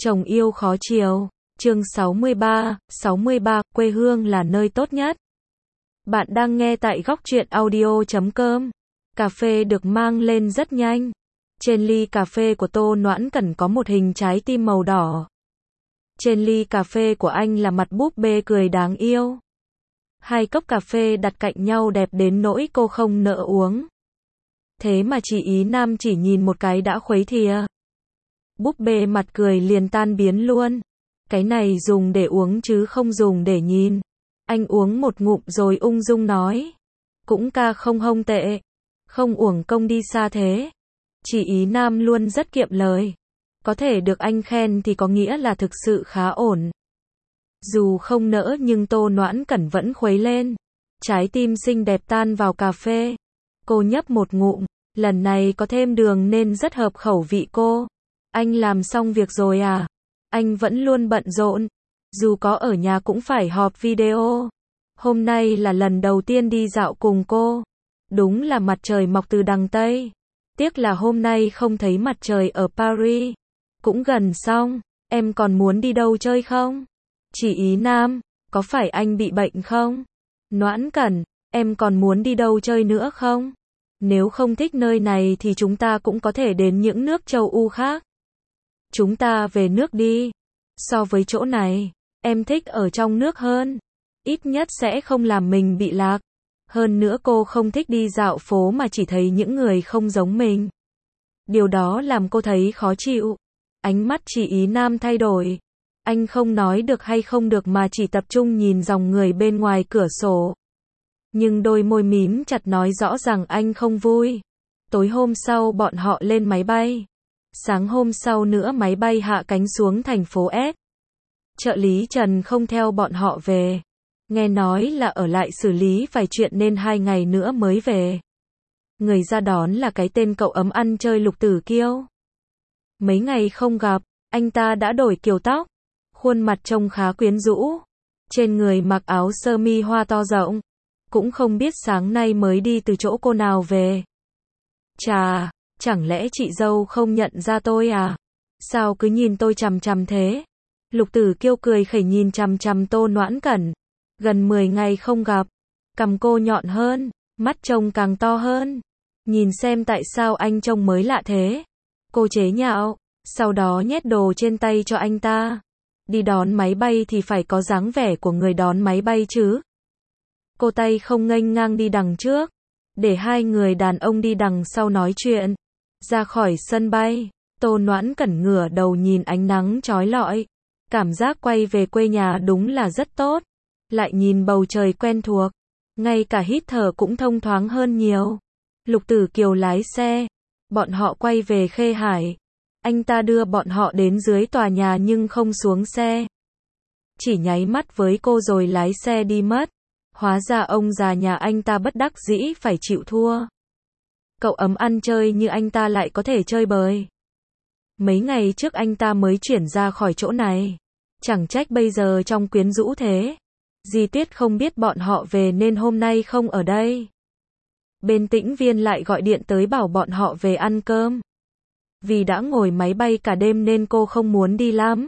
Chồng yêu khó chiều. Chương 63, quê hương là nơi tốt nhất. Bạn đang nghe tại góc truyện audio.com. Cà phê được mang lên rất nhanh. Trên ly cà phê của Tô Noãn Cẩn có một hình trái tim màu đỏ. Trên ly cà phê của anh là mặt búp bê cười đáng yêu. Hai cốc cà phê đặt cạnh nhau đẹp đến nỗi cô không nỡ uống. Thế mà chị Ý Nam chỉ nhìn một cái đã khuấy thìa. Búp bê mặt cười liền tan biến luôn. Cái này dùng để uống chứ không dùng để nhìn. Anh uống một ngụm rồi ung dung nói. Cũng ca không hông tệ. Không uổng công đi xa thế. Chị Ý Nam luôn rất kiệm lời. Có thể được anh khen thì có nghĩa là thực sự khá ổn. Dù không nỡ nhưng Tô Noãn Cẩn vẫn khuấy lên. Trái tim xinh đẹp tan vào cà phê. Cô nhấp một ngụm. Lần này có thêm đường nên rất hợp khẩu vị cô. Anh làm xong việc rồi à? Anh vẫn luôn bận rộn. Dù có ở nhà cũng phải họp video. Hôm nay là lần đầu tiên đi dạo cùng cô. Đúng là mặt trời mọc từ đằng Tây. Tiếc là hôm nay không thấy mặt trời ở Paris. Cũng gần xong. Em còn muốn đi đâu chơi không? Chị Ý Nam, có phải anh bị bệnh không? Noãn Cẩn, em còn muốn đi đâu chơi nữa không? Nếu không thích nơi này thì chúng ta cũng có thể đến những nước châu Âu khác. Chúng ta về nước đi. So với chỗ này, em thích ở trong nước hơn. Ít nhất sẽ không làm mình bị lạc. Hơn nữa cô không thích đi dạo phố mà chỉ thấy những người không giống mình. Điều đó làm cô thấy khó chịu. Ánh mắt chị Ý Nam thay đổi. Anh không nói được hay không được mà chỉ tập trung nhìn dòng người bên ngoài cửa sổ. Nhưng đôi môi mím chặt nói rõ rằng anh không vui. Tối hôm sau bọn họ lên máy bay. Sáng hôm sau nữa máy bay hạ cánh xuống thành phố S. Trợ lý Trần không theo bọn họ về. Nghe nói là ở lại xử lý vài chuyện nên 2 ngày nữa mới về. Người ra đón là cái tên cậu ấm ăn chơi Lục Tử Kiêu. Mấy ngày không gặp, anh ta đã đổi kiểu tóc. Khuôn mặt trông khá quyến rũ. Trên người mặc áo sơ mi hoa to rộng. Cũng không biết sáng nay mới đi từ chỗ cô nào về. Chà, chẳng lẽ chị dâu không nhận ra tôi à? Sao cứ nhìn tôi chằm chằm thế? Lục Tử Kiêu cười khẩy nhìn chằm chằm Tô Noãn Cẩn. Gần 10 ngày không gặp. Cằm cô nhọn hơn, mắt trông càng to hơn. Nhìn xem tại sao anh trông mới lạ thế. Cô chế nhạo, sau đó nhét đồ trên tay cho anh ta. Đi đón máy bay thì phải có dáng vẻ của người đón máy bay chứ. Cô tay không nghênh ngang đi đằng trước. Để hai người đàn ông đi đằng sau nói chuyện. Ra khỏi sân bay, Tô Noãn Cẩn ngửa đầu nhìn ánh nắng chói lọi. Cảm giác quay về quê nhà đúng là rất tốt. Lại nhìn bầu trời quen thuộc. Ngay cả hít thở cũng thông thoáng hơn nhiều. Lục Tử Kiều lái xe. Bọn họ quay về Khê Hải. Anh ta đưa bọn họ đến dưới tòa nhà nhưng không xuống xe. Chỉ nháy mắt với cô rồi lái xe đi mất. Hóa ra ông già nhà anh ta bất đắc dĩ phải chịu thua. Cậu ấm ăn chơi như anh ta lại có thể chơi bời. Mấy ngày trước anh ta mới chuyển ra khỏi chỗ này. Chẳng trách bây giờ trông quyến rũ thế. Di Tuyết không biết bọn họ về nên hôm nay không ở đây. Bên Tĩnh Viên lại gọi điện tới bảo bọn họ về ăn cơm. Vì đã ngồi máy bay cả đêm nên cô không muốn đi lắm.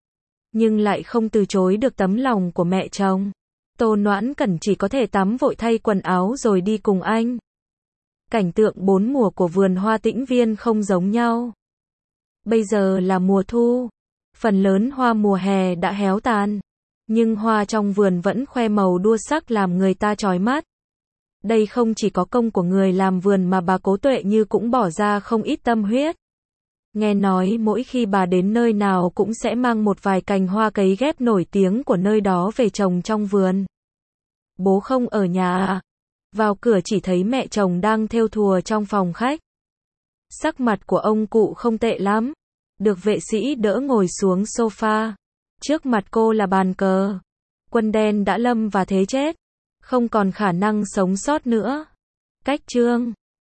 Nhưng lại không từ chối được tấm lòng của mẹ chồng. Tô Noãn Cẩn chỉ có thể tắm vội thay quần áo rồi đi cùng anh. Cảnh tượng 4 mùa của vườn hoa Tĩnh Viên không giống nhau. Bây giờ là mùa thu. Phần lớn hoa mùa hè đã héo tàn. Nhưng hoa trong vườn vẫn khoe màu đua sắc làm người ta chói mắt. Đây không chỉ có công của người làm vườn mà bà Cố Tuệ Như cũng bỏ ra không ít tâm huyết. Nghe nói mỗi khi bà đến nơi nào cũng sẽ mang một vài cành hoa cấy ghép nổi tiếng của nơi đó về trồng trong vườn. Bố không ở nhà à? Vào cửa chỉ thấy mẹ chồng đang thêu thùa trong phòng khách. Sắc mặt của ông cụ không tệ lắm. Được vệ sĩ đỡ ngồi xuống sofa. Trước mặt cô là bàn cờ. Quân đen đã lâm vào thế chết. Không còn khả năng sống sót nữa. Cách chương